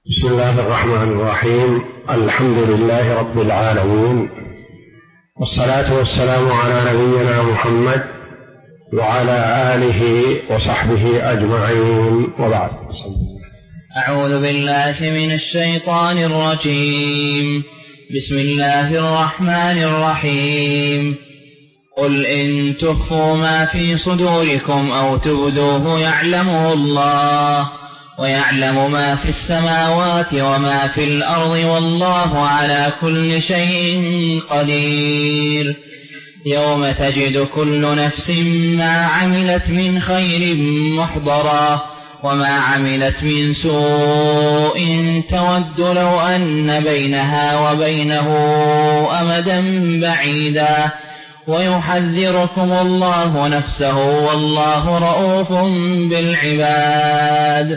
بسم الله الرحمن الرحيم. الحمد لله رب العالمين، والصلاة والسلام على نبينا محمد وعلى آله وصحبه أجمعين، وبعد. أعوذ بالله من الشيطان الرجيم. بسم الله الرحمن الرحيم. قل إن تخفوا ما في صدوركم أو تبدوه يعلمه الله، ويعلم ما في السماوات وما في الأرض، والله على كل شيء قدير. يوم تجد كل نفس ما عملت من خير محضرا، وما عملت من سوء تود لو أن بينها وبينه أمدا بعيدا، ويحذركم الله نفسه، والله رؤوف بالعباد.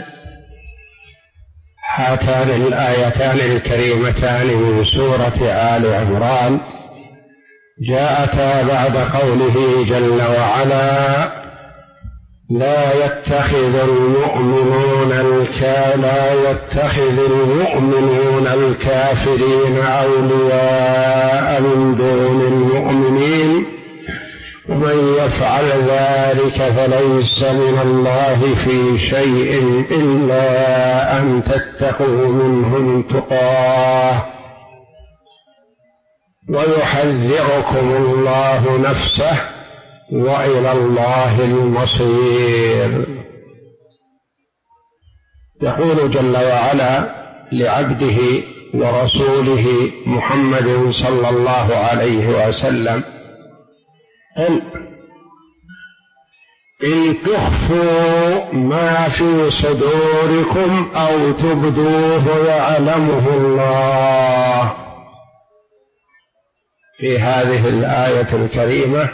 هاتان الآيتان الكريمتان من سورة آل عمران جاءتا بعد قوله جل وعلا: لا يتخذ المؤمنون الكافرين أولياء من دون المؤمنين، ومن يفعل ذلك فليس من الله في شيء إلا أن تتقوا منهم تقاه، ويحذركم الله نفسه، وإلى الله المصير. يقول جل وعلا لعبده ورسوله محمد صلى الله عليه وسلم: إن تخفوا ما في صدوركم أو تبدوه يعلمه الله. في هذه الآية الكريمة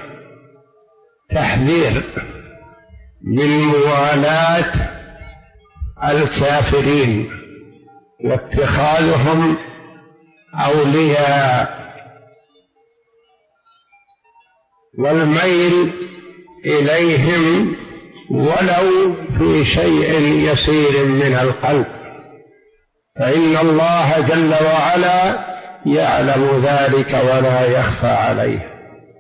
تحذير من موالاة الكافرين واتخاذهم أولياء، والميل إليهم ولو في شيء يسير من القلب، فإن الله جل وعلا يعلم ذلك ولا يخفى عليه.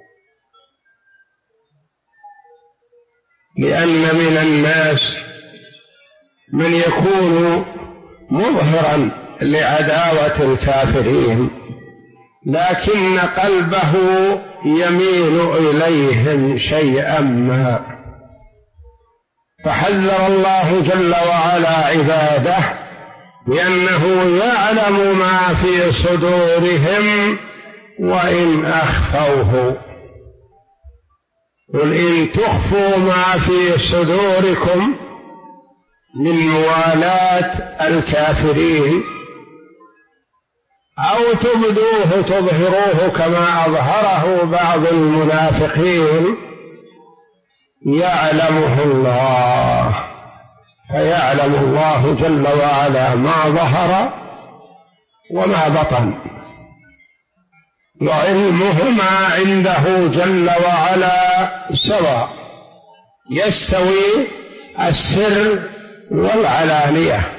لأن من الناس من يكون مظهرا لعداوة الكافرين، لكن قلبه يميل إليهم شيئا ما، فحذر الله جل وعلا عباده بأنه يعلم ما في صدورهم وإن أخفوه. قل إن تخفوا ما في صدوركم من موالاة الكافرين أو تبدوه تظهروه كما أظهره بعض المنافقين يعلمه الله، فيعلم الله جل وعلا ما ظهر وما بطن، وعلمهما عنده جل وعلا سواء، يستوي السر والعلانية.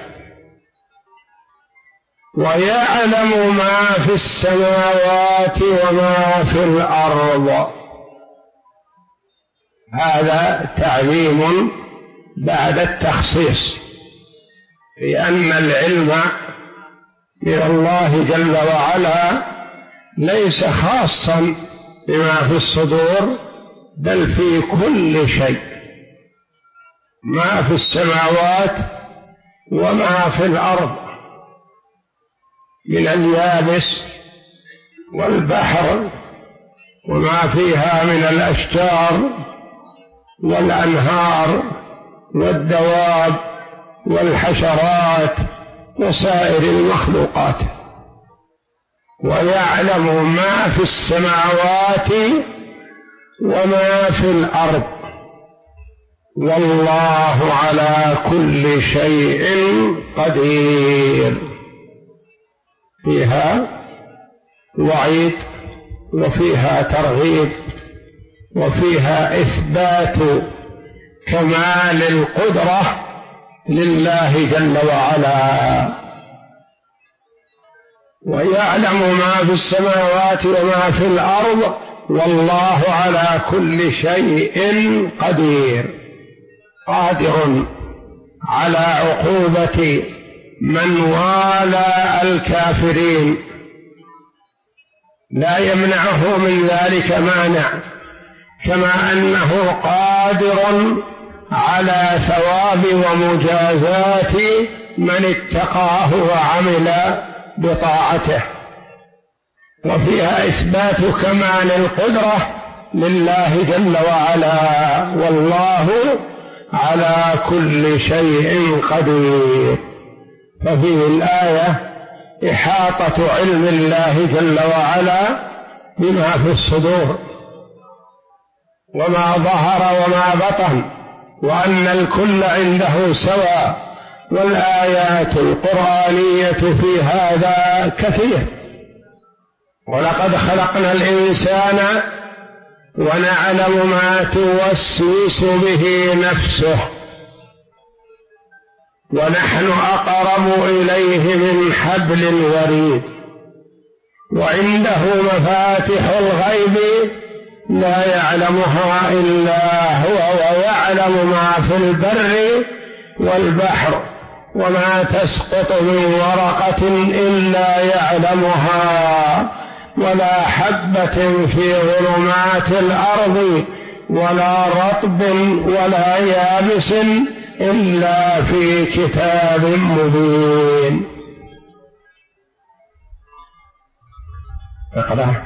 ويعلم ما في السماوات وما في الأرض. هذا تعميم بعد التخصيص، لأن العلم من الله جل وعلا ليس خاصا بما في الصدور، بل في كل شيء، ما في السماوات وما في الأرض، من اليابس والبحر وما فيها من الأشجار والأنهار والدواب والحشرات وسائر المخلوقات. ويعلم ما في السماوات وما في الأرض، والله على كل شيء قدير. فيها وعيد وفيها ترغيب وفيها إثبات كمال القدرة لله جل وعلا ويعلم ما في السماوات وما في الأرض والله على كل شيء قدير. قادر على عقوبة من والى الكافرين، لا يمنعه من ذلك مانع، كما أنه قادر على ثواب ومجازاة من اتقاه وعمل بطاعته. وفيها إثبات كمال القدرة لله جل وعلا، والله على كل شيء قدير. ففيه الآية إحاطة علم الله جل وعلا بما في الصدور وما ظهر وما بطن، وأن الكل عنده سواء. والآيات القرآنية في هذا كثير. ولقد خلقنا الإنسان ونعلم ما توسوس به نفسه ونحن أقرب إليه من حبل الوريد. وعنده مفاتح الغيب لا يعلمها إلا هو، ويعلم ما في البر والبحر، وما تسقط من ورقة إلا يعلمها، ولا حبة في ظلمات الأرض ولا رطب ولا يابس إلا في كتاب مبين. اقرأ.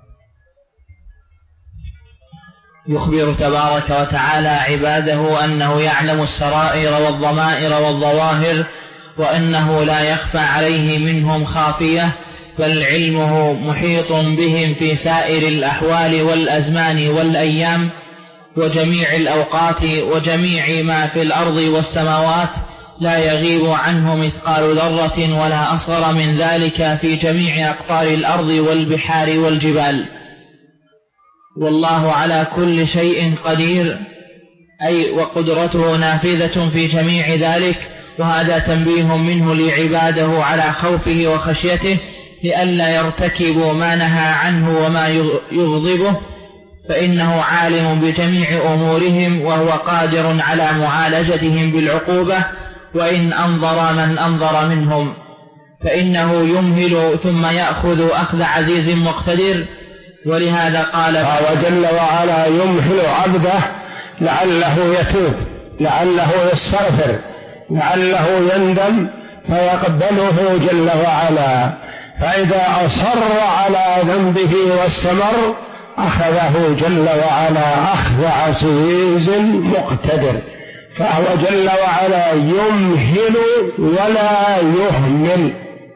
يخبر تبارك وتعالى عباده أنه يعلم السرائر والضمائر والظواهر، وأنه لا يخفى عليه منهم خافية، بل علمه محيط بهم في سائر الأحوال والأزمان والأيام وجميع الأوقات وجميع ما في الأرض والسماوات، لا يغيب عنه مثقال ذرة ولا أصغر من ذلك في جميع أقطار الأرض والبحار والجبال. والله على كل شيء قدير، أي وقدرته نافذة في جميع ذلك. وهذا تنبيه منه لعباده على خوفه وخشيته، لئلا يرتكبوا ما نهى عنه وما يغضبه، فإنه عالم بجميع أمورهم، وهو قادر على معالجتهم بالعقوبة. وإن أنظر من أنظر منهم فإنه يمهل ثم يأخذ أخذ عزيز مقتدر. ولهذا قال وجل وعلا يمهل عبده لعله يتوب، لعله يستغفر، لعله يندم فيقبله جل وعلا. فإذا أصر على ذنبه واستمر أخذه جل وعلا أخذ عزيز مقتدر. فهو جل وعلا يمهل ولا يهمل.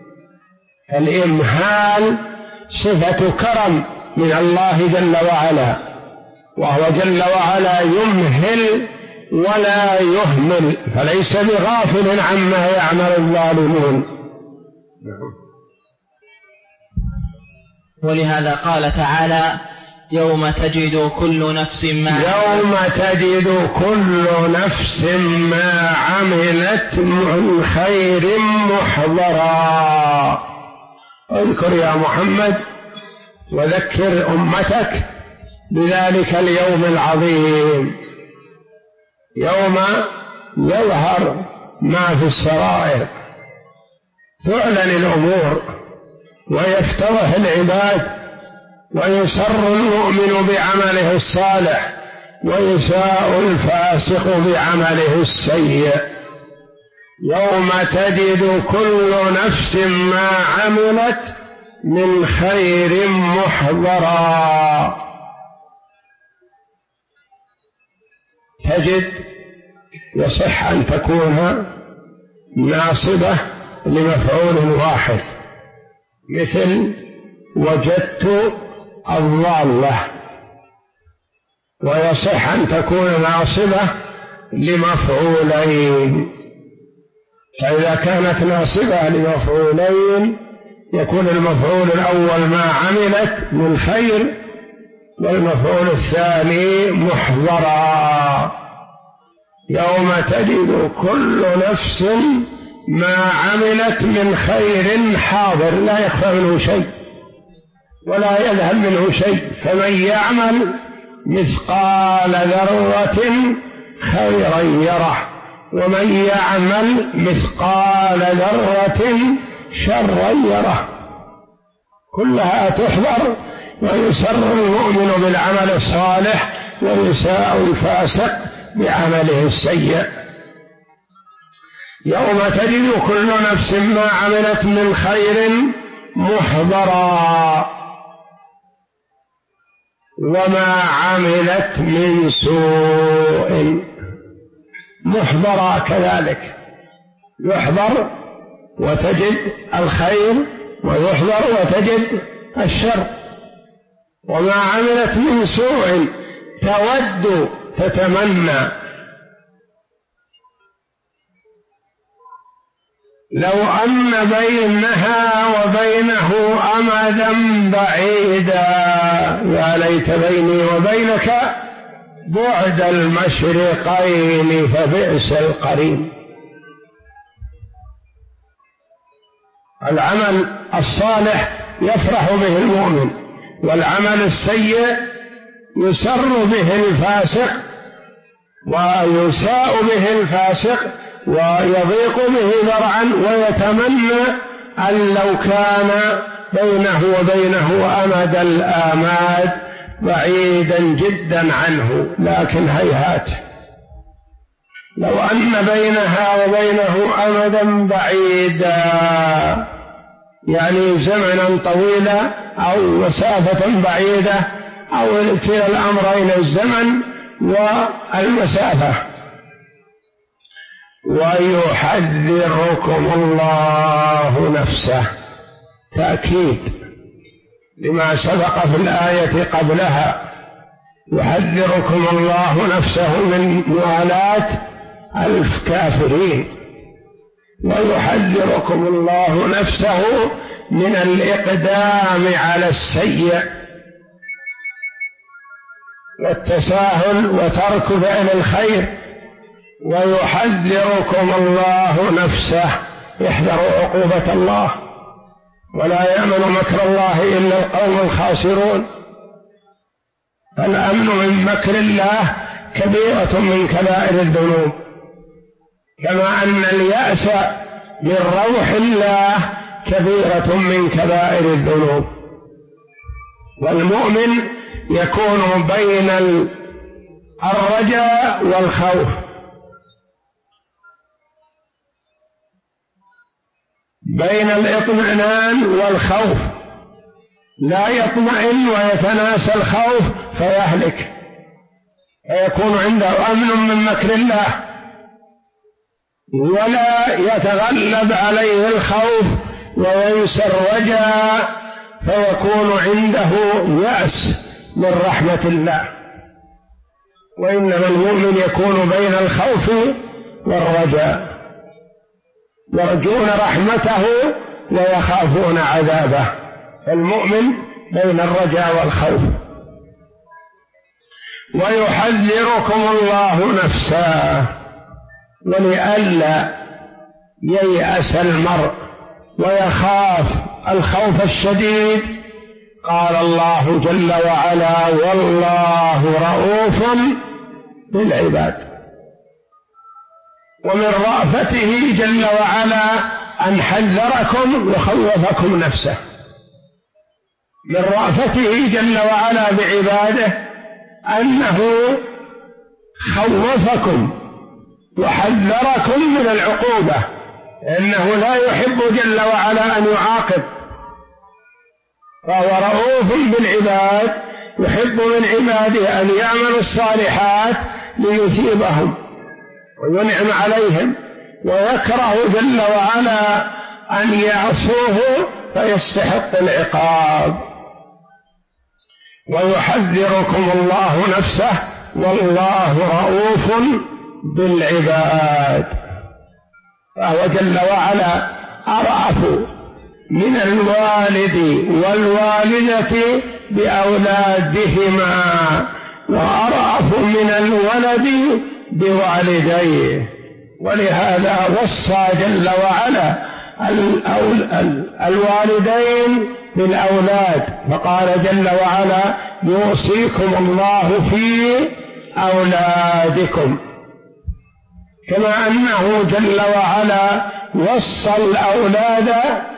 الإمهال صفة كرم من الله جل وعلا، وهو جل وعلا يمهل ولا يهمل، فليس بغافل عما يعمل الظالمون. ولهذا قال تعالى يوم تجد كل نفس ما عملت من خير محضرا. اذكر يا محمد وذكر أمتك بذلك اليوم العظيم، يوم يظهر ما في السرائر، تعلن الأمور ويفتضح العباد، ويسر المؤمن بعمله الصالح ويساء الفاسق بعمله السيء. يوم تجد كل نفس ما عملت من خير محضرا. تجد يصح أن تكون ناصبة لمفعول واحد، مثل وجدت الضالة، ويصح أن تكون ناصبة لمفعولين. فإذا كانت ناصبة لمفعولين يكون المفعول الأول ما عملت من خير، والمفعول الثاني محضرا. يوم تجد كل نفس ما عملت من خير حاضر لا يخفى منه شيء ولا يذهب منه شيء، فمن يعمل مثقال ذرة خيرا يره ومن يعمل مثقال ذرة شرا يره. كلها تحضر، ويسر المؤمن بالعمل الصالح ويساء الفاسق بعمله السيء. يوم تجد كل نفس ما عملت من خير محضرا وما عملت من سوء محضرا كذلك، يحضر وتجد الخير ويحضر وتجد الشر. وما عملت من سوء تود تتمنى لو أن بينها وبينه أمدا بعيدا يا ليت بيني وبينك بعد المشرقين فبئس القرين. العمل الصالح يفرح به المؤمن، والعمل السيء يسر به الفاسق ويساء به الفاسق ويضيق به ذرعا، ويتمنى أن لو كان بينه وبينه أمد الآماد بعيدا جدا عنه، لكن هيهات. لو أن بينها وبينه أمدا بعيدا يعني زمنا طويلا أو مسافة بعيدة أو كلا الأمرين الزمن والمسافة. ويحذركم الله نفسه، تأكيد لما سبق في الآية قبلها، يحذركم الله نفسه من موالاة الكافرين، ويحذركم الله نفسه من الإقدام على السيء والتساهل وترك فعل الخير. ويحذركم الله نفسه، يحذر عقوبة الله، ولا يأمن مكر الله إلا القوم الخاسرون. الأمن من مكر الله كبيرة من كبائر الذنوب، كما أن اليأس من روح الله كبيرة من كبائر الذنوب. والمؤمن يكون بين الرجاء والخوف، بين الاطمئنان والخوف، لا يطمئن ويتناسى الخوف فيهلك، فيكون عنده أمن من مكر الله، ولا يتغلب عليه الخوف وينسى الرجاء فيكون عنده يأس من رحمة الله. وإنما المؤمن يكون بين الخوف والرجاء، يرجون رحمته ويخافون عذابه، فالمؤمن بين الرجاء والخوف. ويحذركم الله نفسه، ولئلا ييأس المرء ويخاف الخوف الشديد قال الله جل وعلا: والله رؤوف بالعباد. ومن رأفته جل وعلا أن حذركم وخوفكم نفسه، من رأفته جل وعلا بعباده أنه خوفكم وحذركم من العقوبة، لأنه لا يحب جل وعلا أن يعاقب، فهو رؤوف بالعباد، يحب من عباده أن يعملوا الصالحات ليثيبهم وينعم عليهم، ويكره جل وعلا أن يعصوه فيستحق العقاب. ويحذركم الله نفسه والله رؤوف بالعباد، فهو جل وعلا أرأف من الوالد والوالدة بأولادهما، وأرأف من الولد بوالديه، ولهذا وصى جل وعلا الوالدين بالأولاد، فقال جل وعلا يوصيكم الله في أولادكم، كما أنه جل وعلا وصى الأولاد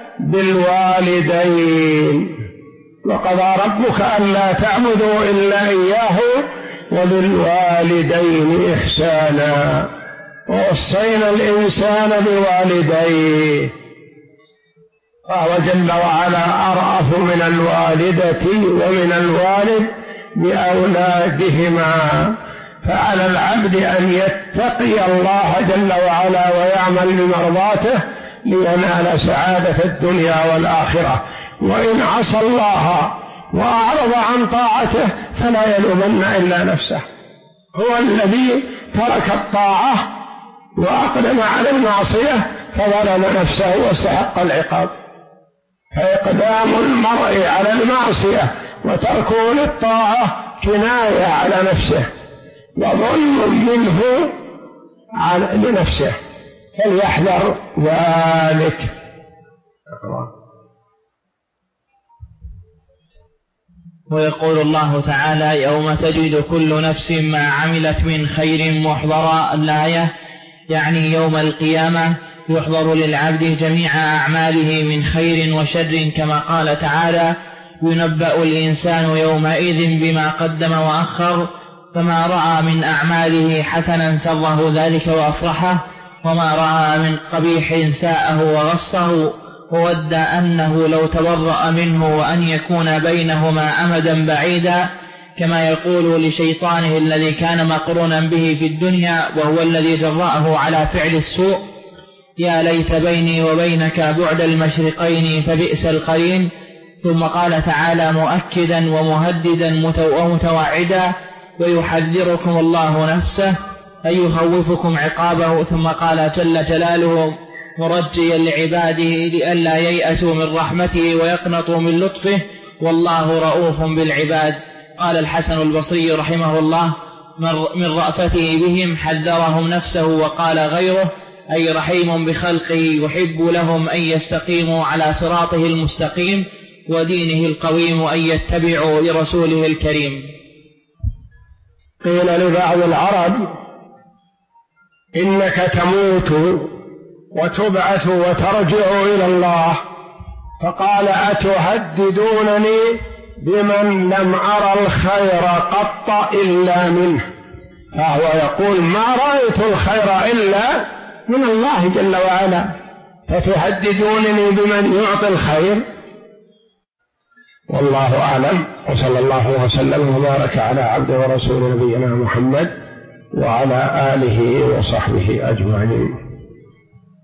بالوالدين. وقضى ربك ألا تعبدوا إلا إياه وبالوالدين إحسانا ووصينا الإنسان بوالديه، فهو جل وعلا أرأف من الوالدة ومن الوالد بأولادهما. فعلى العبد أن يتقي الله جل وعلا ويعمل بمرضاته لينال سعادة الدنيا والآخرة، وإن عصى الله وأعرض عن طاعته فلا يلومن إلا نفسه، هو الذي ترك الطاعة وأقدم على المعصية فظلم نفسه واستحق العقاب. فإقدام المرء على المعصية وتركه للطاعة كناية على نفسه وظلم منه لنفسه، فليحذر ذلك. ويقول الله تعالى يوم تجد كل نفس ما عملت من خير محضرا، الآية يعني يوم القيامة يحضر للعبد جميع أعماله من خير وشر، كما قال تعالى ينبأ الإنسان يومئذ بما قدم وأخر، فما رأى من أعماله حسنا سره ذلك وأفرحه، وما رأى من قبيح ساءه وغصه، وود أنه لو تبرأ منه وأن يكون بينهما أمدا بعيدا، كما يقول لشيطانه الذي كان مقرونا به في الدنيا وهو الذي جرأه على فعل السوء يا ليت بيني وبينك بعد المشرقين فبئس القرين. ثم قال تعالى مؤكدا ومهددا ومتوعدا ويحذركم الله نفسه أي يخوفكم عقابه. ثم قال جل جلاله مرجيا لعباده لئلا ييأسوا من رحمته ويقنطوا من لطفه والله رؤوف بالعباد. قال الحسن البصري رحمه الله من رأفته بهم حذرهم نفسه، وقال غيره أي رحيم بخلقه يحب لهم أن يستقيموا على صراطه المستقيم ودينه القويم أن يتبعوا لرسوله الكريم. قيل لبعض العرب إنك تموت وتبعث وترجع إلى الله، فقال أتهددونني بمن لم أرى الخير قط إلا منه، فهو يقول ما رأيت الخير إلا من الله جل وعلا، فتهددونني بمن يعطي الخير؟ والله أعلم، وصلى الله وسلم وبارك على عبده ورسول نبينا محمد وعلى آله وصحبه أجمعين.